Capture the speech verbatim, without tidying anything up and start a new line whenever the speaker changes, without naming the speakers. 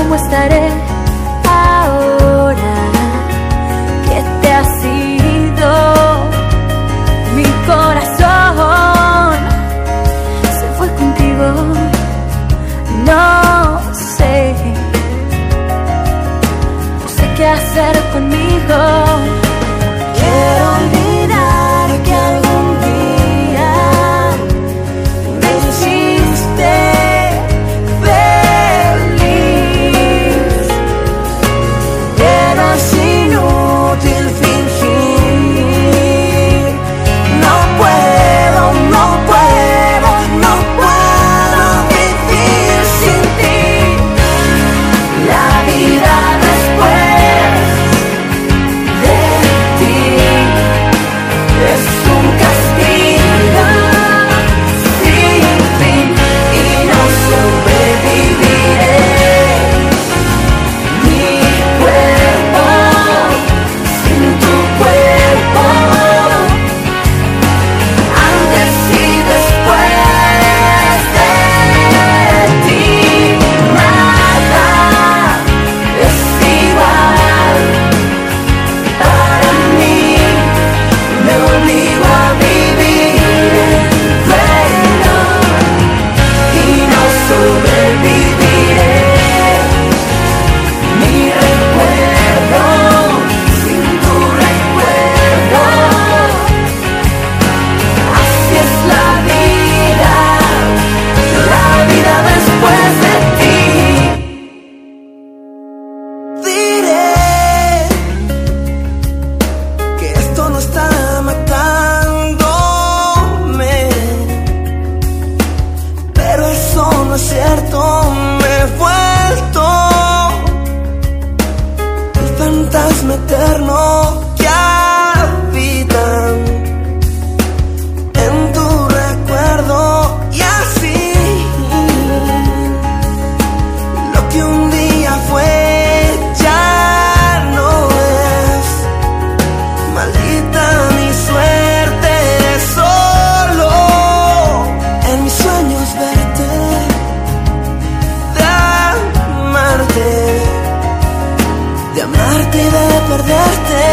¿cómo estaré ahora que te has ido? Mi corazón se fue contigo, no sé, no sé qué hacer conmigo. Quiero olvidar que algún día me hiciste feliz, pero es inútil fingir. No puedo, no puedo, no puedo vivir sin ti. La vida después de ti es un castigo sin fin y no sobreviviré. Mi cuerpo sin tu cuerpo, antes y después de ti, nada es igual para mí. Me obligo a vivir en duelo y no sobreviviré. Mi recuerdo sin tu recuerdo, así es la vida, la vida después de ti. Diré que esto no está matándome, pero eso no es cierto. Me he vuelto el fantasma eterno que habita en tu recuerdo, y así lo que un día fue ya no es. Maldita mi suerte, solo en mis sueños verte, de amarte, de amarte y de perderte.